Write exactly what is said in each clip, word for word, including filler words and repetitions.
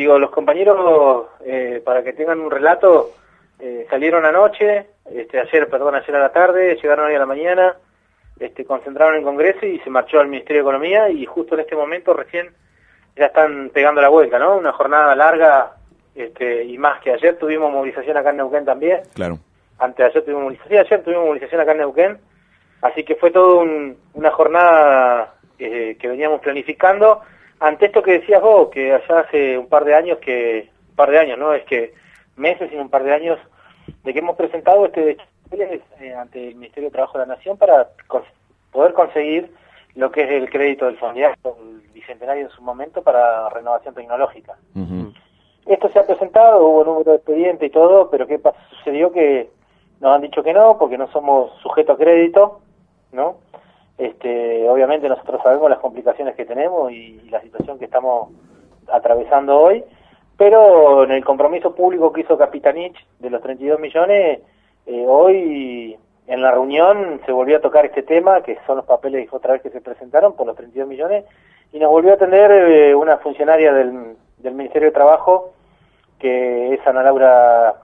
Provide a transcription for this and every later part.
digo, los compañeros, eh, para que tengan un relato, eh, salieron anoche, este, ayer, perdón, ayer a la tarde, llegaron hoy a la mañana, este, concentraron en Congreso y se marchó al Ministerio de Economía, y justo en este momento recién ya están pegando la vuelta, ¿no? Una jornada larga, este, y más que ayer tuvimos movilización acá en Neuquén también. Claro. Antes de ayer tuvimos movilización, ayer tuvimos movilización acá en Neuquén, así que fue todo un, una jornada eh, que veníamos planificando, ante esto que decías vos, que allá hace un par de años, que un par de años, ¿no? Es que meses, sino un par de años, de que hemos presentado este eh, ante el Ministerio de Trabajo de la Nación para cons poder conseguir lo que es el crédito del Fondear, el Bicentenario en su momento, para renovación tecnológica. Uh-huh. Esto se ha presentado, hubo número de expediente y todo, pero ¿qué pasó? Sucedió que nos han dicho que no, porque no somos sujetos a crédito, ¿no? Este, obviamente nosotros sabemos las complicaciones que tenemos y, y la situación que estamos atravesando hoy, pero en el compromiso público que hizo Capitanich de los treinta y dos millones, eh, hoy en la reunión se volvió a tocar este tema, que son los papeles otra vez que se presentaron por los treinta y dos millones, y nos volvió a atender eh, una funcionaria del, del Ministerio de Trabajo, que es Ana Laura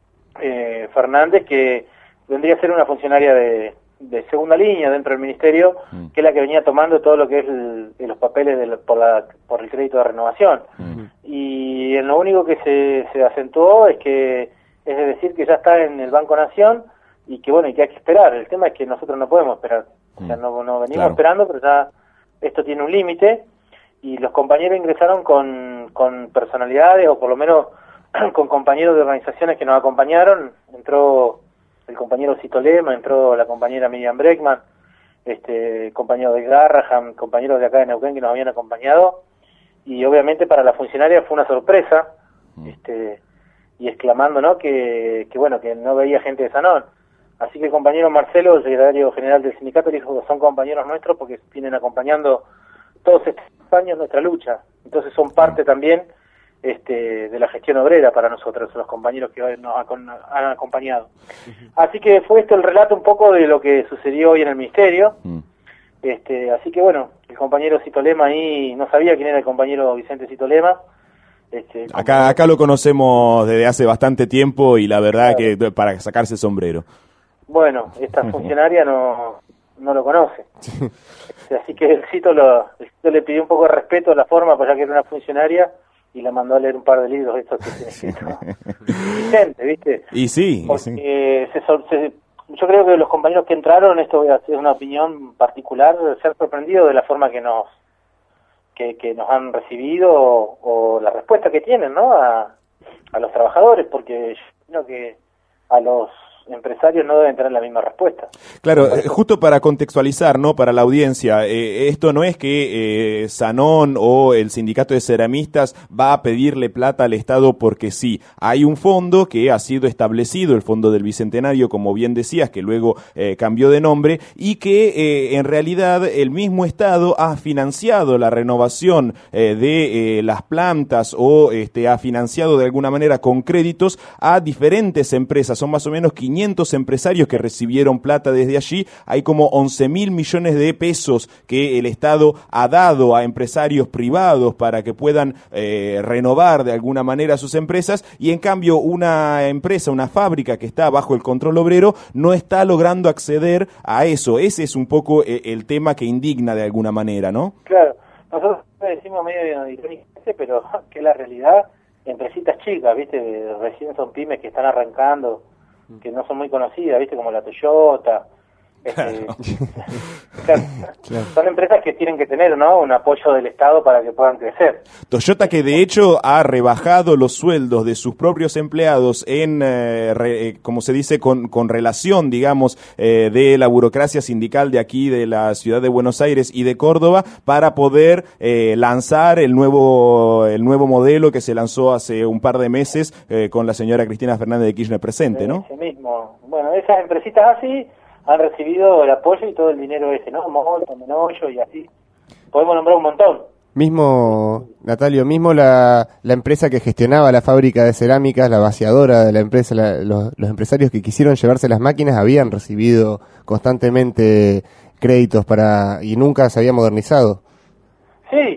eh, Fernández, que vendría a ser una funcionaria de, de segunda línea dentro del Ministerio, mm. que es la que venía tomando todo lo que es el, los papeles de la, por, la, por el crédito de renovación. Mm. Y en lo único que se, se acentuó es que es decir que ya está en el Banco Nación y que bueno, y que hay que esperar. El tema es que nosotros no podemos esperar, mm. o sea, no, no venimos claro. esperando, pero ya esto tiene un límite, y los compañeros ingresaron con, con personalidades, o por lo menos con compañeros de organizaciones que nos acompañaron. Entró el compañero Cito Lema, entró la compañera Miriam Breckman, este compañero de Garraham, compañeros de acá de Neuquén que nos habían acompañado, y obviamente para la funcionaria fue una sorpresa, mm. este y exclamando, ¿no?, que, que bueno, que no veía gente de Sanón. Así que el compañero Marcelo, el secretario general del sindicato, dijo que son compañeros nuestros porque vienen acompañando todos estos años nuestra lucha. Entonces son parte también este, de la gestión obrera para nosotros, los compañeros que nos han acompañado. Así que fue esto el relato un poco de lo que sucedió hoy en el Ministerio. Este, así que bueno, el compañero Cito Lema ahí, no sabía quién era el compañero Vicente Cito Lema. Este, acá, acá lo conocemos desde hace bastante tiempo y la verdad claro. que para sacarse el sombrero. Bueno, esta funcionaria no, no lo conoce. Así que el Cito, lo, el Cito le pidió un poco de respeto a la forma, pues ya que era una funcionaria, y la mandó a leer un par de libros estos que tiene escrito. Vicente, ¿viste? Y sí. Porque sí. Se, se, yo creo que los compañeros que entraron, esto voy a hacer una opinión particular, se han sorprendido de la forma que nos que, que nos han recibido, o, o la respuesta que tienen, ¿no?, a, a los trabajadores, porque yo creo que a los empresarios no deben tener la misma respuesta. Claro, eh, justo para contextualizar, ¿no?, para la audiencia, eh, esto no es que eh, Sanón o el sindicato de ceramistas va a pedirle plata al Estado porque sí. Hay un fondo que ha sido establecido, el Fondo del Bicentenario, como bien decías, que luego eh, cambió de nombre, y que eh, en realidad el mismo Estado ha financiado la renovación eh, de eh, las plantas, o este, ha financiado de alguna manera con créditos a diferentes empresas. Son más o menos quinientos empresarios que recibieron plata desde allí. Hay como once mil millones de pesos que el Estado ha dado a empresarios privados para que puedan eh, renovar de alguna manera sus empresas, y en cambio una empresa, una fábrica que está bajo el control obrero no está logrando acceder a eso. Ese es un poco eh, el tema que indigna de alguna manera, ¿no? Claro, nosotros decimos medio irónicamente, pero que la realidad, empresitas chicas, ¿viste? Recién son pymes que están arrancando, que no son muy conocidas, ¿viste? Como la Toyota. Este, claro. Claro, claro. Son empresas que tienen que tener, ¿no?, un apoyo del Estado para que puedan crecer. Toyota, que de hecho ha rebajado los sueldos de sus propios empleados en, eh, re, como se dice, con, con relación, digamos, eh, de la burocracia sindical de aquí, de la ciudad de Buenos Aires y de Córdoba, para poder eh, lanzar el nuevo, el nuevo modelo que se lanzó hace un par de meses eh, con la señora Cristina Fernández de Kirchner presente, ¿no? Ese mismo. Bueno, esas empresitas así han recibido el apoyo y todo el dinero ese, ¿no? Molto, Menollo y así. Podemos nombrar un montón. Mismo, Natalio, mismo la, la empresa que gestionaba la fábrica de cerámicas, la vaciadora de la empresa, la, los, los empresarios que quisieron llevarse las máquinas habían recibido constantemente créditos para y nunca se había modernizado. Sí,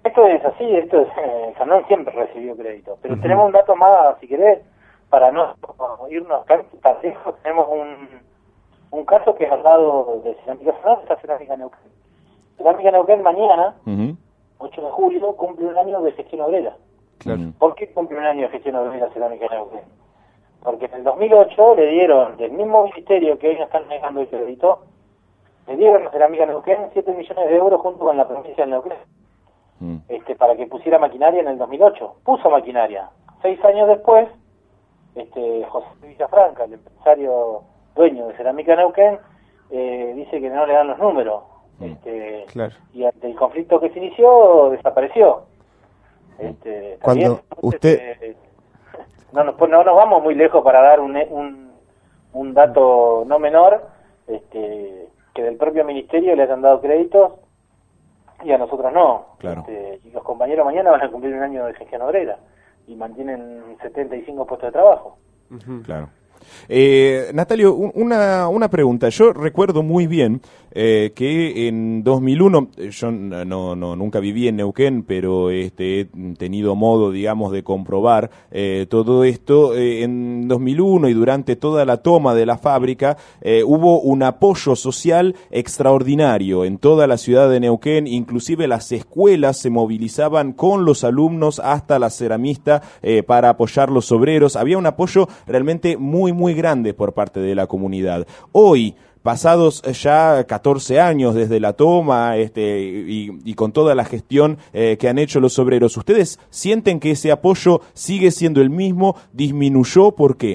Esto es así, esto es, eh, Sanón siempre recibió crédito, pero Uh-huh. tenemos un dato más, si querés, para no irnos tan tan lejos, tenemos un, un caso que es al lado de Cerámica Sanón, está Cerámica Neuquén. Cerámica Neuquén mañana, Uh-huh. ocho de julio, cumple un año de gestión obrera. Claro. ¿Por qué cumple un año de gestión obrera Cerámica Neuquén? Porque en el dos mil ocho le dieron, del mismo ministerio que hoy nos están negando el crédito, le dieron a Cerámica Neuquén siete millones de euros junto con la provincia de Neuquén. Mm. Este, para que pusiera maquinaria en el dos mil ocho. Puso maquinaria. Seis años después, este, José Villafranca, el empresario dueño de Cerámica Neuquén, eh, dice que no le dan los números. Mm. Este, Claro. Y ante el conflicto que se inició, desapareció. Este, Cuando también, usted... eh, no, nos, no nos vamos muy lejos para dar un, un, un dato no menor, este, que del propio ministerio le hayan dado créditos y a nosotros no. Claro. Este, y los compañeros mañana van a cumplir un año de gestión obrera y mantienen setenta y cinco puestos de trabajo. Ujú. Claro. Eh, Natalio, un- una, una pregunta. Yo recuerdo muy bien eh, que en dos mil uno, yo no, no nunca viví en Neuquén, pero este, he tenido modo, digamos, de comprobar eh, todo esto. Eh, en dos mil uno y durante toda la toma de la fábrica eh, hubo un apoyo social extraordinario en toda la ciudad de Neuquén. Inclusive las escuelas se movilizaban con los alumnos hasta la ceramista eh, para apoyar los obreros. Había un apoyo realmente muy, muy grande por parte de la comunidad. Hoy, pasados ya catorce años desde la toma este, y, y con toda la gestión eh, que han hecho los obreros, ¿ustedes sienten que ese apoyo sigue siendo el mismo? ¿Disminuyó? ¿Por qué?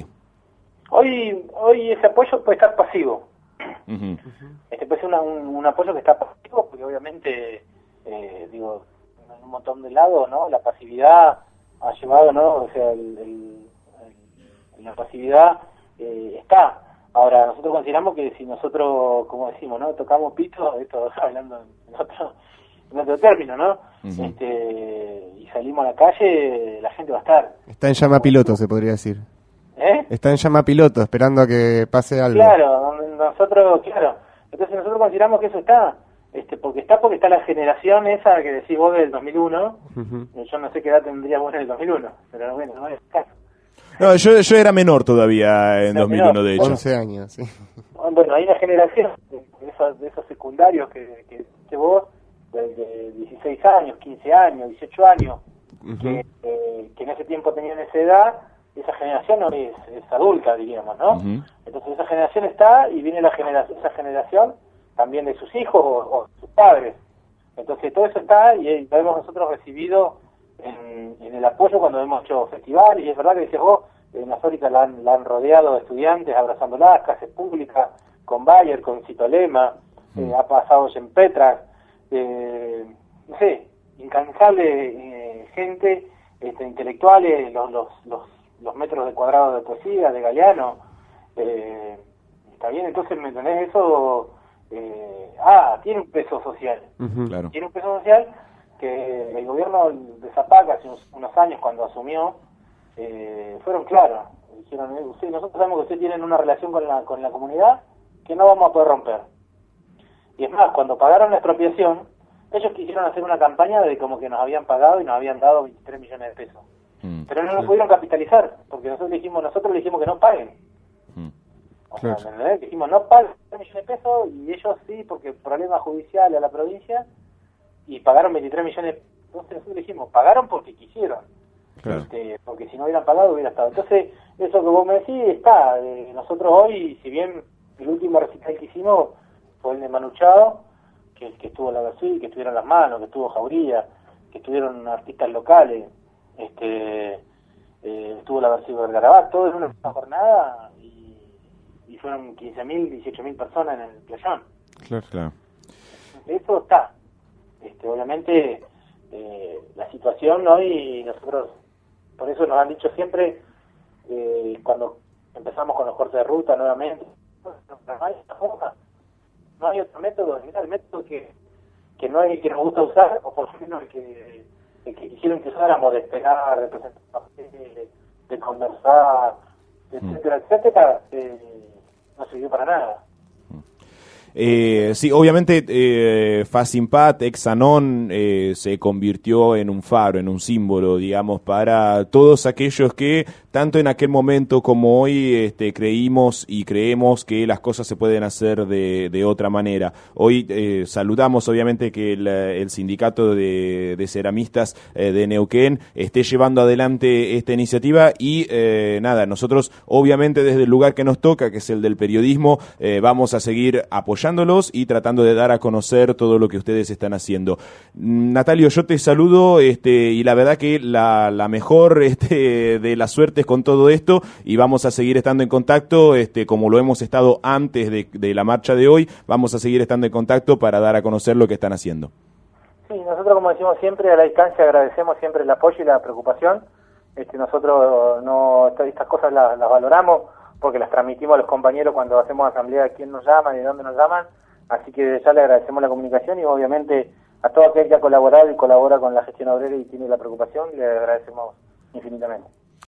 Hoy hoy ese apoyo puede estar pasivo. Uh-huh. Este puede ser una, un, un apoyo que está pasivo porque obviamente, eh, digo, en un montón de lados, ¿no? La pasividad ha llevado, ¿no? O sea, el, el, el, la pasividad eh, está. Ahora, nosotros consideramos que si nosotros, como decimos, ¿no? Tocamos pito, esto hablando en otro, en otro término, ¿no? Uh-huh. Este, y salimos a la calle, la gente va a estar. Está en llama piloto, se podría decir. ¿Eh? Está en llama piloto, esperando a que pase algo. Claro, nosotros, claro. Entonces nosotros consideramos que eso está, este, porque está porque está la generación esa que decís vos del dos mil uno. Ujú. Yo no sé qué edad tendría vos en el dos mil uno, pero bueno, no es caso. No, yo, yo era menor todavía en Era dos mil uno, menor. de hecho. once años, sí. Bueno, hay una generación de esos, de esos secundarios que, que, que vos, de, de dieciséis años, quince años, dieciocho años, Ujú. que, eh, que en ese tiempo tenían esa edad. Esa generación no es, es adulta, diríamos, ¿no? Uh-huh. Entonces esa generación está y viene la generación, esa generación también de sus hijos o, o sus padres. Entonces todo eso está y eh, lo hemos nosotros recibido en, en el apoyo cuando hemos hecho festivales. Y es verdad que decías vos, en la fábrica la han, la han rodeado de estudiantes abrazándolas, clases públicas, con Bayer, con Citolema, Mm. eh, ha pasado en Petra, eh, no sé, incansable eh, gente, este, intelectuales, los, los, los los metros de cuadrado de poesía, de Galeano, eh, está bien, entonces, ¿me entendés? Eso, eh, ah, tiene un peso social, Ujú. Claro. tiene un peso social que el gobierno de Zapag hace unos, unos años cuando asumió, eh, fueron claros, dijeron, eh, usted, nosotros sabemos que ustedes tienen una relación con la, con la comunidad que no vamos a poder romper. Y es más, cuando pagaron la expropiación, ellos quisieron hacer una campaña de como que nos habían pagado y nos habían dado veintitrés millones de pesos. Mm. Pero no lo pudieron capitalizar, porque nosotros le dijimos, nosotros le dijimos que no paguen. Mm. O sea, Claro. ¿me entendés? Dijimos, no paguen tres millones de pesos, y ellos sí, porque problema judicial a la provincia, y pagaron veintitrés millones de pesos. Entonces nosotros le dijimos, pagaron porque quisieron. Claro. Este, porque si no hubieran pagado hubiera estado. Entonces, eso que vos me decís está. Eh, nosotros hoy, si bien el último recital que hicimos fue el de Manuchado, que, que estuvo la Versuit, que estuvieron Las Manos, que estuvo Jauría, que estuvieron artistas locales, este eh, estuvo la Versuit del Garabat, todo en una misma jornada, y, y fueron quince mil, dieciocho mil personas en el playón. Claro, claro. Eso está. Este, obviamente, eh, la situación hoy, nosotros, por eso nos han dicho siempre, eh, cuando empezamos con los cortes de ruta nuevamente, no hay otra forma, no hay otro método. Mira, el método que, que no es el que nos gusta usar, o por lo menos el que, el que quisieron que usáramos, de esperar, de presentar papeles, de conversar, etcétera, etcétera, eh, no sirvió para nada. Eh, sí, obviamente eh, Facimpat, ex Sanon, eh, se convirtió en un faro, en un símbolo, digamos, para todos aquellos que, tanto en aquel momento como hoy, este, creímos y creemos que las cosas se pueden hacer de, de otra manera. Hoy eh, saludamos, obviamente, que el, el sindicato de, de ceramistas eh, de Neuquén esté llevando adelante esta iniciativa y, eh, nada, nosotros, obviamente, desde el lugar que nos toca, que es el del periodismo, eh, vamos a seguir apoyando y tratando de dar a conocer todo lo que ustedes están haciendo. Natalio, yo te saludo este, y la verdad que la, la mejor este, de las suertes con todo esto, y vamos a seguir estando en contacto, este, como lo hemos estado antes de, de la marcha de hoy, vamos a seguir estando en contacto para dar a conocer lo que están haciendo. Sí, nosotros, como decimos siempre, a la distancia agradecemos siempre el apoyo y la preocupación. Este, nosotros no estas cosas las, las valoramos, porque las transmitimos a los compañeros cuando hacemos asamblea, quién nos llama y de dónde nos llaman, así que ya le agradecemos la comunicación y obviamente a todo aquel que ha colaborado y colabora con la gestión obrera y tiene la preocupación, le agradecemos infinitamente.